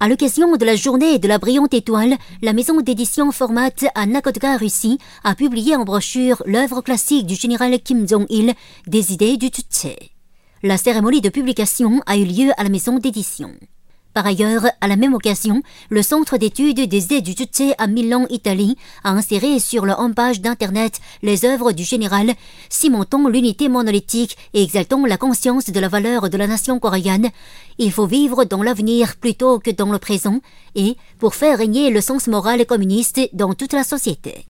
À l'occasion de la journée de la brillante étoile, la maison d'édition Format à Nakodka, Russie, a publié en brochure l'œuvre classique du général Kim Jong-il, Des idées du Juche. La cérémonie de publication a eu lieu à la maison d'édition. Par ailleurs, à la même occasion, le Centre d'études des idées du Juche à Milan, Italie, a inséré sur leur homepage d'Internet les œuvres du général, cimentant l'unité monolithique et exaltant la conscience de la valeur de la nation coréenne. Il faut vivre dans l'avenir plutôt que dans le présent et pour faire régner le sens moral communiste dans toute la société.